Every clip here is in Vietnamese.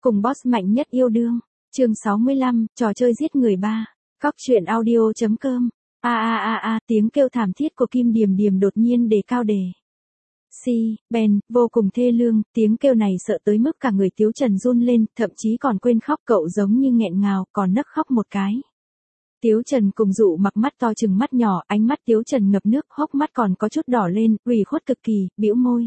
Cùng boss mạnh nhất yêu đương. Chương 65, trò chơi giết người 3. Cóc truyện audio.com. Tiếng kêu thảm thiết của Kim Điềm Điềm đột nhiên đề cao đề. Ben, vô cùng thê lương, tiếng kêu này sợ tới mức cả người Tiếu Trần run lên, thậm chí còn quên khóc, cậu giống như nghẹn ngào, còn nấc khóc một cái. Tiếu Trần cùng Dụ Mặc mắt to trừng mắt nhỏ, ánh mắt Tiếu Trần ngập nước, hốc mắt còn có chút đỏ lên, ủy khuất cực kỳ, bĩu môi.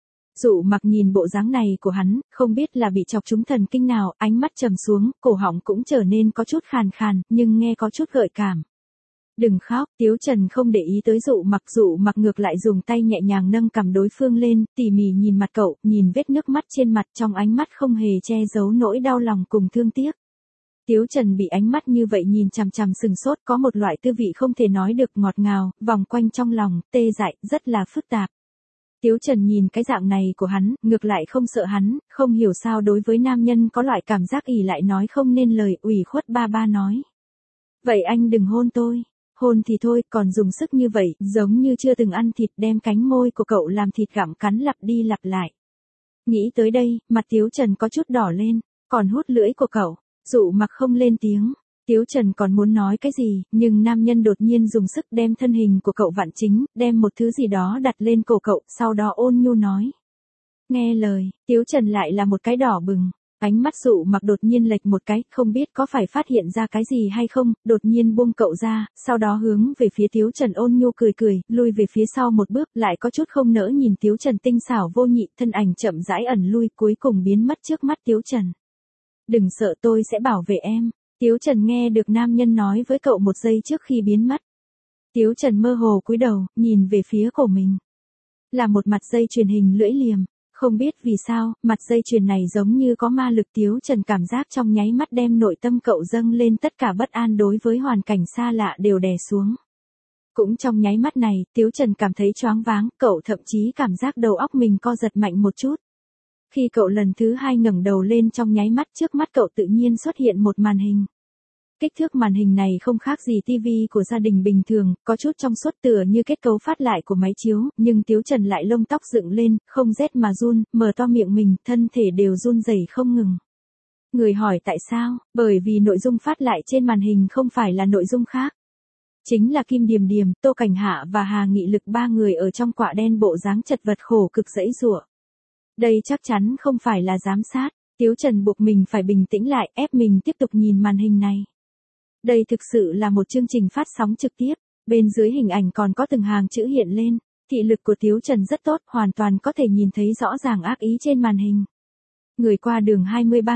Dụ Mặc nhìn bộ dáng này của hắn, không biết là bị chọc trúng thần kinh nào, ánh mắt trầm xuống, cổ họng cũng trở nên có chút khàn khàn, nhưng nghe có chút gợi cảm. Đừng khóc, Tiếu Trần không để ý tới Dụ Mặc ngược lại dùng tay nhẹ nhàng nâng cằm đối phương lên, tỉ mỉ nhìn mặt cậu, nhìn vết nước mắt trên mặt, trong ánh mắt không hề che giấu nỗi đau lòng cùng thương tiếc. Tiếu Trần bị ánh mắt như vậy nhìn chằm chằm sừng sốt, có một loại tư vị không thể nói được, ngọt ngào, vòng quanh trong lòng, tê dại, rất là phức tạp. Tiếu Trần nhìn cái dạng này của hắn, ngược lại không sợ hắn, không hiểu sao đối với nam nhân có loại cảm giác ỉ lại nói không nên lời, ủy khuất ba nói. Vậy anh đừng hôn tôi. Hôn thì thôi, còn dùng sức như vậy, giống như chưa từng ăn thịt, đem cánh môi của cậu làm thịt gặm cắn lặp đi lặp lại. Nghĩ tới đây, mặt Tiếu Trần có chút đỏ lên, còn hút lưỡi của cậu. Dụ Mặc không lên tiếng. Tiếu Trần còn muốn nói cái gì, nhưng nam nhân đột nhiên dùng sức đem thân hình của cậu vặn chính, đem một thứ gì đó đặt lên cổ cậu, sau đó ôn nhu nói. Nghe lời, Tiếu Trần lại là một cái đỏ bừng. Ánh mắt Dụ Mặc đột nhiên lệch một cái, không biết có phải phát hiện ra cái gì hay không, đột nhiên buông cậu ra, sau đó hướng về phía Tiếu Trần ôn nhu cười, lui về phía sau một bước, lại có chút không nỡ nhìn Tiếu Trần tinh xảo vô nhị, thân ảnh chậm rãi ẩn lui, cuối cùng biến mất trước mắt Tiếu Trần. Đừng sợ, tôi sẽ bảo vệ em. Tiếu Trần nghe được nam nhân nói với cậu một giây trước khi biến mất. Tiếu Trần mơ hồ cúi đầu, nhìn về phía cổ mình. Là một mặt dây chuyền hình lưỡi liềm. Không biết vì sao, mặt dây chuyền này giống như có ma lực. Tiếu Trần cảm giác trong nháy mắt đem nội tâm cậu dâng lên, tất cả bất an đối với hoàn cảnh xa lạ đều đè xuống. Cũng trong nháy mắt này, Tiếu Trần cảm thấy choáng váng, cậu thậm chí cảm giác đầu óc mình co giật mạnh một chút. Khi cậu lần thứ hai ngẩng đầu lên, trong nháy mắt trước mắt cậu tự nhiên xuất hiện một màn hình. Kích thước màn hình này không khác gì tivi của gia đình bình thường, có chút trong suốt tựa như kết cấu phát lại của máy chiếu, nhưng Tiếu Trần lại lông tóc dựng lên, không rét mà run, mở to miệng mình, thân thể đều run rẩy không ngừng. Người hỏi tại sao? Bởi vì nội dung phát lại trên màn hình không phải là nội dung khác. Chính là Kim Điềm Điềm, Tô Cảnh Hạ và Hà Nghị Lực, ba người ở trong quạ đen bộ dáng chật vật khổ cực giãy giụa. Đây chắc chắn không phải là giám sát. Tiếu Trần buộc mình phải bình tĩnh lại, ép mình tiếp tục nhìn màn hình này. Đây thực sự là một chương trình phát sóng trực tiếp, bên dưới hình ảnh còn có từng hàng chữ hiện lên, thị lực của Tiếu Trần rất tốt, hoàn toàn có thể nhìn thấy rõ ràng ác ý trên màn hình. Người qua đường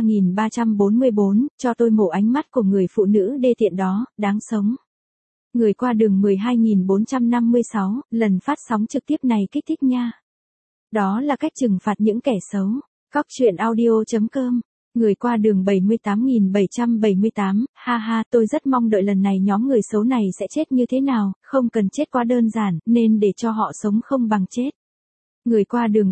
23.344, cho tôi mổ ánh mắt của người phụ nữ đê tiện đó, đáng sống. Người qua đường 12.456, lần phát sóng trực tiếp này kích thích nha. Đó là cách trừng phạt những kẻ xấu. Cóc truyện audio.com. Người qua đường 78.778, ha, tôi rất mong đợi lần này nhóm người xấu này sẽ chết như thế nào, không cần chết quá đơn giản, nên để cho họ sống không bằng chết. Người qua đường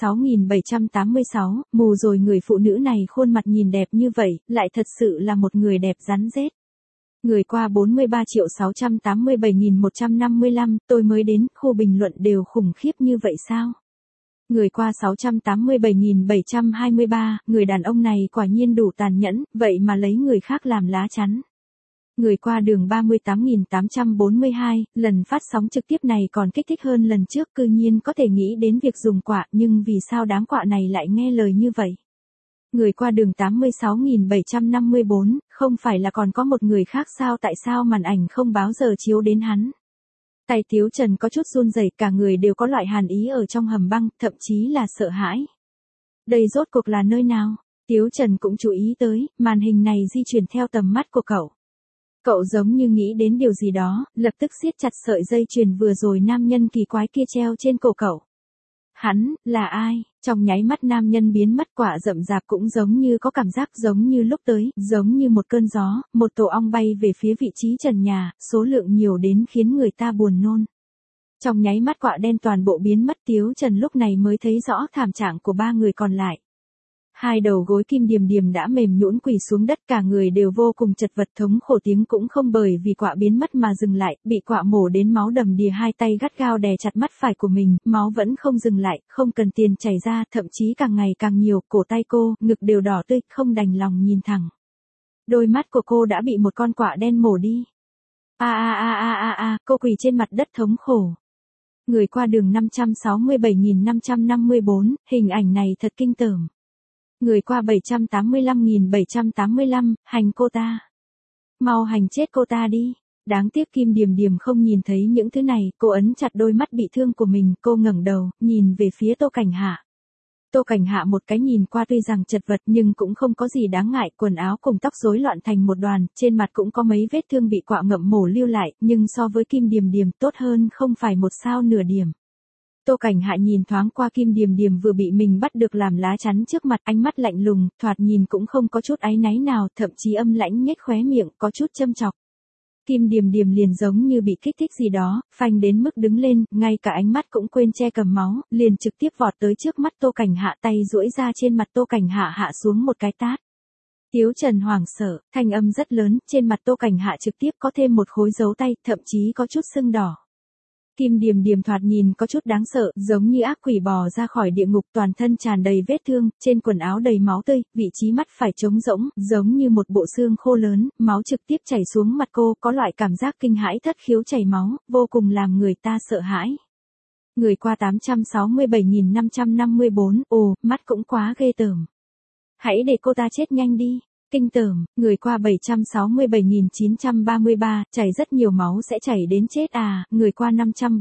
76.786, mù rồi, người phụ nữ này khuôn mặt nhìn đẹp như vậy, lại thật sự là một người đẹp rắn rết. Người qua 43.687.155, tôi mới đến, khu bình luận đều khủng khiếp như vậy sao? Người qua 687.723, người đàn ông này quả nhiên đủ tàn nhẫn, vậy mà lấy người khác làm lá chắn. Người qua đường 38.842, lần phát sóng trực tiếp này còn kích thích hơn lần trước, cư nhiên có thể nghĩ đến việc dùng quạ, nhưng vì sao đám quạ này lại nghe lời như vậy? Người qua đường 86.754, không phải là còn có một người khác sao, tại sao màn ảnh không báo giờ chiếu đến hắn? Tay Tiếu Trần có chút run rẩy, cả người đều có loại hàn ý ở trong hầm băng, thậm chí là sợ hãi. Đây rốt cuộc là nơi nào? Tiếu Trần cũng chú ý tới, màn hình này di chuyển theo tầm mắt của cậu. Cậu giống như nghĩ đến điều gì đó, lập tức siết chặt sợi dây chuyền vừa rồi nam nhân kỳ quái kia treo trên cổ cậu. Hắn, là ai? Trong nháy mắt nam nhân biến mất, quả rậm rạp cũng giống như có cảm giác giống như lúc tới, giống như một cơn gió, một tổ ong bay về phía vị trí trần nhà, số lượng nhiều đến khiến người ta buồn nôn. Trong nháy mắt quạ đen toàn bộ biến mất, Tiếu Trần lúc này mới thấy rõ thảm trạng của ba người còn lại. Hai đầu gối Kim Điềm Điềm đã mềm nhũn quỳ xuống đất, cả người đều vô cùng chật vật, thống khổ tiếng cũng không bởi vì quạ biến mất mà dừng lại, bị quạ mổ đến máu đầm đìa, hai tay gắt gao đè chặt mắt phải của mình, máu vẫn không dừng lại, không cần tiền chảy ra, thậm chí càng ngày càng nhiều, cổ tay cô, ngực đều đỏ tươi, không đành lòng nhìn thẳng. Đôi mắt của cô đã bị một con quạ đen mổ đi. Cô quỳ trên mặt đất thống khổ. Người qua đường 567.554, hình ảnh này thật kinh tởm. Người qua 785.785, hành cô ta. Mau hành chết cô ta đi. Đáng tiếc Kim Điềm Điềm không nhìn thấy những thứ này, cô ấn chặt đôi mắt bị thương của mình, cô ngẩng đầu, nhìn về phía Tô Cảnh Hạ. Tô Cảnh Hạ một cái nhìn qua tuy rằng chật vật nhưng cũng không có gì đáng ngại, quần áo cùng tóc rối loạn thành một đoàn, trên mặt cũng có mấy vết thương bị quạ ngậm mổ lưu lại, nhưng so với Kim Điềm Điềm tốt hơn không phải một sao nửa điểm. Tô Cảnh Hạ nhìn thoáng qua Kim Điềm Điềm vừa bị mình bắt được làm lá chắn trước mặt, ánh mắt lạnh lùng, thoạt nhìn cũng không có chút áy náy nào, thậm chí âm lãnh nhếch khóe miệng, có chút châm chọc. Kim Điềm Điềm liền giống như bị kích thích gì đó, phanh đến mức đứng lên, ngay cả ánh mắt cũng quên che cầm máu, liền trực tiếp vọt tới trước mắt Tô Cảnh Hạ, tay duỗi ra trên mặt Tô Cảnh Hạ hạ xuống một cái tát. Tiếu Trần hoảng sợ, thanh âm rất lớn, trên mặt Tô Cảnh Hạ trực tiếp có thêm một khối dấu tay, thậm chí có chút sưng đỏ. Kim Điềm Điềm thoạt nhìn có chút đáng sợ, giống như ác quỷ bò ra khỏi địa ngục, toàn thân tràn đầy vết thương, trên quần áo đầy máu tươi, vị trí mắt phải trống rỗng, giống như một bộ xương khô lớn, máu trực tiếp chảy xuống mặt cô, có loại cảm giác kinh hãi thất khiếu chảy máu, vô cùng làm người ta sợ hãi. Người qua 867.554, ồ, mắt cũng quá ghê tởm. Hãy để cô ta chết nhanh đi. Kinh tởm, người qua 767.933, chảy rất nhiều máu sẽ chảy đến chết à, người qua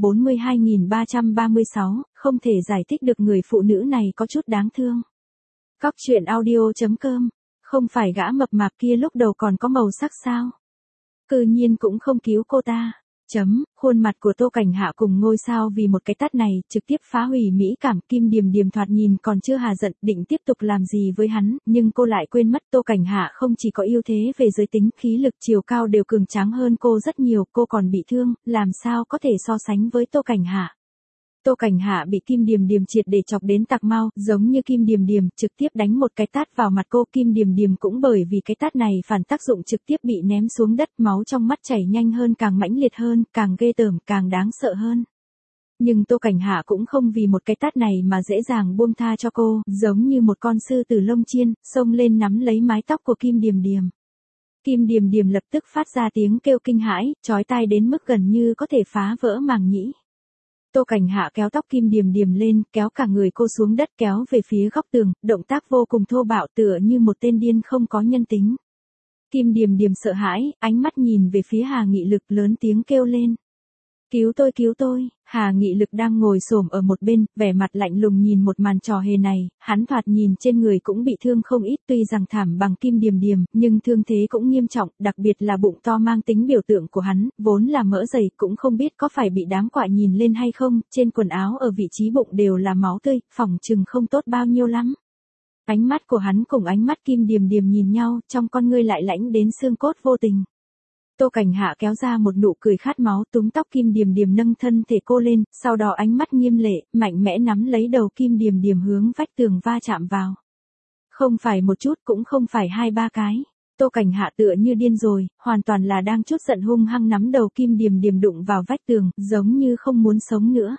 542.336, không thể giải thích được người phụ nữ này có chút đáng thương. Cóc truyện audio.com, không phải gã mập mạp kia lúc đầu còn có màu sắc sao? Cư nhiên cũng không cứu cô ta. Khuôn mặt của Tô Cảnh Hạ cùng ngôi sao vì một cái tát này, trực tiếp phá hủy mỹ cảm. Kim Điềm Điềm thoạt nhìn còn chưa hà giận, định tiếp tục làm gì với hắn, nhưng cô lại quên mất Tô Cảnh Hạ không chỉ có ưu thế về giới tính, khí lực, chiều cao đều cường tráng hơn cô rất nhiều, cô còn bị thương, làm sao có thể so sánh với Tô Cảnh Hạ. Tô Cảnh Hạ bị Kim Điềm Điềm triệt để chọc đến tạc mau, giống như Kim Điềm Điềm, trực tiếp đánh một cái tát vào mặt cô. Kim Điềm Điềm cũng bởi vì cái tát này phản tác dụng trực tiếp bị ném xuống đất, máu trong mắt chảy nhanh hơn, càng mãnh liệt hơn, càng ghê tởm, càng đáng sợ hơn. Nhưng Tô Cảnh Hạ cũng không vì một cái tát này mà dễ dàng buông tha cho cô, giống như một con sư tử lông chiên, xông lên nắm lấy mái tóc của Kim Điềm Điềm. Kim Điềm Điềm lập tức phát ra tiếng kêu kinh hãi, chói tai đến mức gần như có thể phá vỡ màng nhĩ. Tô Cảnh Hạ kéo tóc Kim Điềm Điềm lên, kéo cả người cô xuống đất, kéo về phía góc tường, động tác vô cùng thô bạo, tựa như một tên điên không có nhân tính. Kim Điềm Điềm sợ hãi, ánh mắt nhìn về phía Hà Nghị Lực, lớn tiếng kêu lên. Cứu tôi, cứu tôi. Hà Nghị Lực đang ngồi xổm ở một bên, vẻ mặt lạnh lùng nhìn một màn trò hề này, hắn thoạt nhìn trên người cũng bị thương không ít, tuy rằng thảm bằng Kim Điềm Điềm, nhưng thương thế cũng nghiêm trọng, đặc biệt là bụng to mang tính biểu tượng của hắn, vốn là mỡ dày, cũng không biết có phải bị đám quạ nhìn lên hay không, trên quần áo ở vị trí bụng đều là máu tươi, phỏng chừng không tốt bao nhiêu lắm. Ánh mắt của hắn cùng ánh mắt Kim Điềm Điềm nhìn nhau, trong con ngươi lại lãnh đến xương cốt vô tình. Tô Cảnh Hạ kéo ra một nụ cười khát máu, túm tóc Kim Điềm Điềm nâng thân thể cô lên, sau đó ánh mắt nghiêm lệ, mạnh mẽ nắm lấy đầu Kim Điềm Điềm hướng vách tường va chạm vào. Không phải một chút, cũng không phải hai ba cái. Tô Cảnh Hạ tựa như điên rồi, hoàn toàn là đang chút giận hung hăng nắm đầu Kim Điềm Điềm đụng vào vách tường, giống như không muốn sống nữa.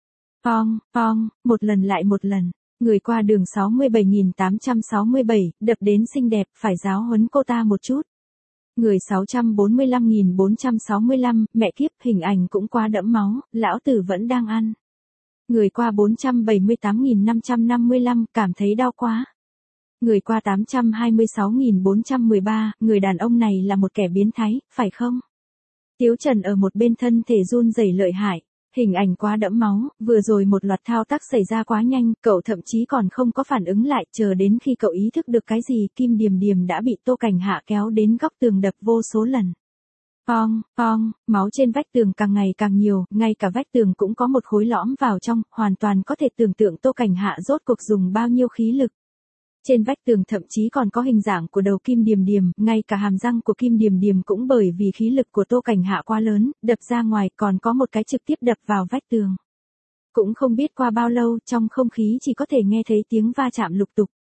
Pong, pong, một lần lại một lần. Người qua đường 67.867, đập đến xinh đẹp, phải giáo huấn cô ta một chút. Người 645.465, mẹ kiếp, hình ảnh cũng quá đẫm máu, lão tử vẫn đang ăn. Người qua 478.555, cảm thấy đau quá. Người qua 826.413, người đàn ông này là một kẻ biến thái, phải không? Tiếu Trần ở một bên thân thể run rẩy lợi hại. Hình ảnh quá đẫm máu, vừa rồi một loạt thao tác xảy ra quá nhanh, cậu thậm chí còn không có phản ứng lại, chờ đến khi cậu ý thức được cái gì, Kim Điềm Điềm đã bị Tô Cảnh Hạ kéo đến góc tường đập vô số lần. Pong, pong, máu trên vách tường càng ngày càng nhiều, ngay cả vách tường cũng có một khối lõm vào trong, hoàn toàn có thể tưởng tượng Tô Cảnh Hạ rốt cuộc dùng bao nhiêu khí lực. Trên vách tường thậm chí còn có hình dạng của đầu Kim Điềm Điềm, ngay cả hàm răng của Kim Điềm Điềm cũng bởi vì khí lực của Tô Cảnh Hạ quá lớn, đập ra ngoài, còn có một cái trực tiếp đập vào vách tường. Cũng không biết qua bao lâu, trong không khí chỉ có thể nghe thấy tiếng va chạm lục tục.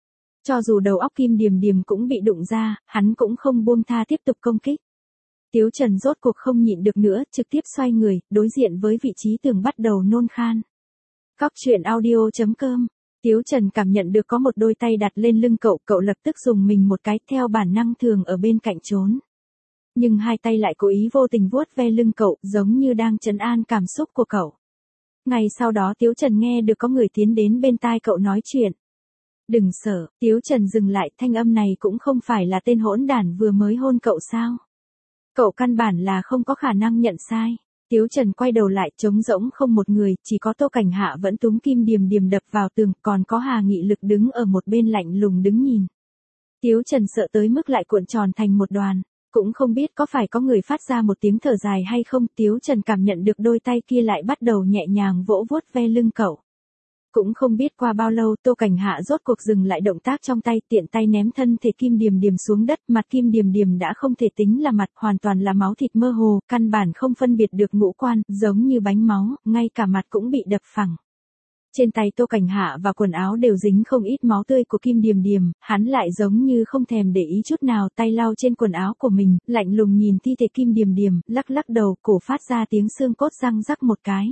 Cho dù đầu óc Kim Điềm Điềm cũng bị đụng ra, hắn cũng không buông tha tiếp tục công kích. Tiếu Trần rốt cuộc không nhịn được nữa, trực tiếp xoay người, đối diện với vị trí tường bắt đầu nôn khan. Cóc truyện audio.com. Tiếu Trần cảm nhận được có một đôi tay đặt lên lưng cậu, cậu lập tức dùng mình một cái, theo bản năng thường ở bên cạnh trốn. Nhưng hai tay lại cố ý vô tình vuốt ve lưng cậu, giống như đang trấn an cảm xúc của cậu. Ngay sau đó Tiếu Trần nghe được có người tiến đến bên tai cậu nói chuyện. Đừng sợ, Tiếu Trần dừng lại, thanh âm này cũng không phải là tên hỗn đản vừa mới hôn cậu sao? Cậu căn bản là không có khả năng nhận sai. Tiếu Trần quay đầu lại, trống rỗng không một người, chỉ có Tô Cảnh Hạ vẫn túm Kim Điềm Điềm đập vào tường, còn có Hà Nghị Lực đứng ở một bên lạnh lùng đứng nhìn. Tiếu Trần sợ tới mức lại cuộn tròn thành một đoàn, cũng không biết có phải có người phát ra một tiếng thở dài hay không. Tiếu Trần cảm nhận được đôi tay kia lại bắt đầu nhẹ nhàng vỗ vuốt ve lưng cậu. Cũng không biết qua bao lâu, Tô Cảnh Hạ rốt cuộc dừng lại động tác trong tay, tiện tay ném thân thể Kim Điềm Điềm xuống đất, mặt Kim Điềm Điềm đã không thể tính là mặt, hoàn toàn là máu thịt mơ hồ, căn bản không phân biệt được ngũ quan, giống như bánh máu, ngay cả mặt cũng bị đập phẳng. Trên tay Tô Cảnh Hạ và quần áo đều dính không ít máu tươi của Kim Điềm Điềm, hắn lại giống như không thèm để ý chút nào, tay lau trên quần áo của mình, lạnh lùng nhìn thi thể Kim Điềm Điềm, lắc lắc đầu, cổ phát ra tiếng xương cốt răng rắc một cái.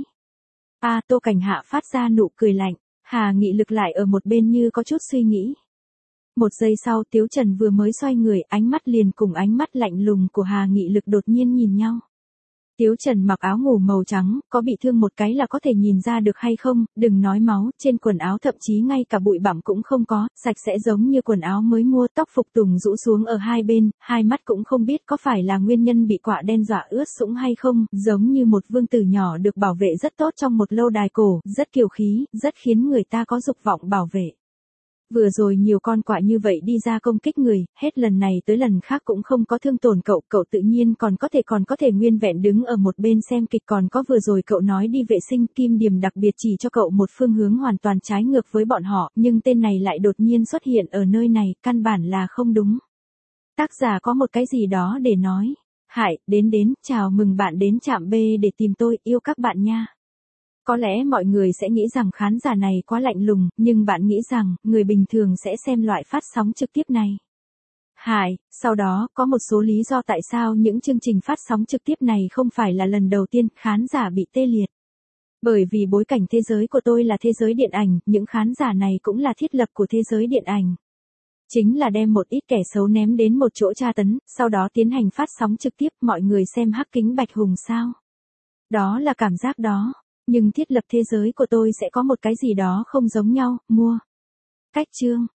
Tô Cảnh Hạ phát ra nụ cười lạnh. Hà Nghị Lực lại ở một bên như có chút suy nghĩ. Một giây sau, Tiếu Trần vừa mới xoay người, ánh mắt liền cùng ánh mắt lạnh lùng của Hà Nghị Lực đột nhiên nhìn nhau. Tiếu Trần mặc áo ngủ màu trắng, có bị thương một cái là có thể nhìn ra được hay không, đừng nói máu, trên quần áo thậm chí ngay cả bụi bặm cũng không có, sạch sẽ giống như quần áo mới mua, tóc phục tùng rũ xuống ở hai bên, hai mắt cũng không biết có phải là nguyên nhân bị quạ đen dọa ướt sũng hay không, giống như một vương tử nhỏ được bảo vệ rất tốt trong một lâu đài cổ, rất kiêu khí, rất khiến người ta có dục vọng bảo vệ. Vừa rồi nhiều con quạ như vậy đi ra công kích người, hết lần này tới lần khác cũng không có thương tổn cậu, cậu tự nhiên còn có thể nguyên vẹn đứng ở một bên xem kịch, còn có vừa rồi cậu nói đi vệ sinh, Kim Điềm đặc biệt chỉ cho cậu một phương hướng hoàn toàn trái ngược với bọn họ, nhưng tên này lại đột nhiên xuất hiện ở nơi này, căn bản là không đúng. Tác giả có một cái gì đó để nói. Đến, chào mừng bạn đến trạm B để tìm tôi, yêu các bạn nha. Có lẽ mọi người sẽ nghĩ rằng khán giả này quá lạnh lùng, nhưng bạn nghĩ rằng, người bình thường sẽ xem loại phát sóng trực tiếp này. Sau đó, có một số lý do tại sao những chương trình phát sóng trực tiếp này không phải là lần đầu tiên khán giả bị tê liệt. Bởi vì bối cảnh thế giới của tôi là thế giới điện ảnh, những khán giả này cũng là thiết lập của thế giới điện ảnh. Chính là đem một ít kẻ xấu ném đến một chỗ tra tấn, sau đó tiến hành phát sóng trực tiếp, mọi người xem Hắc Kính Bạch Hùng sao. Đó là cảm giác đó. Nhưng thiết lập thế giới của tôi sẽ có một cái gì đó không giống nhau, mua. Cách chương.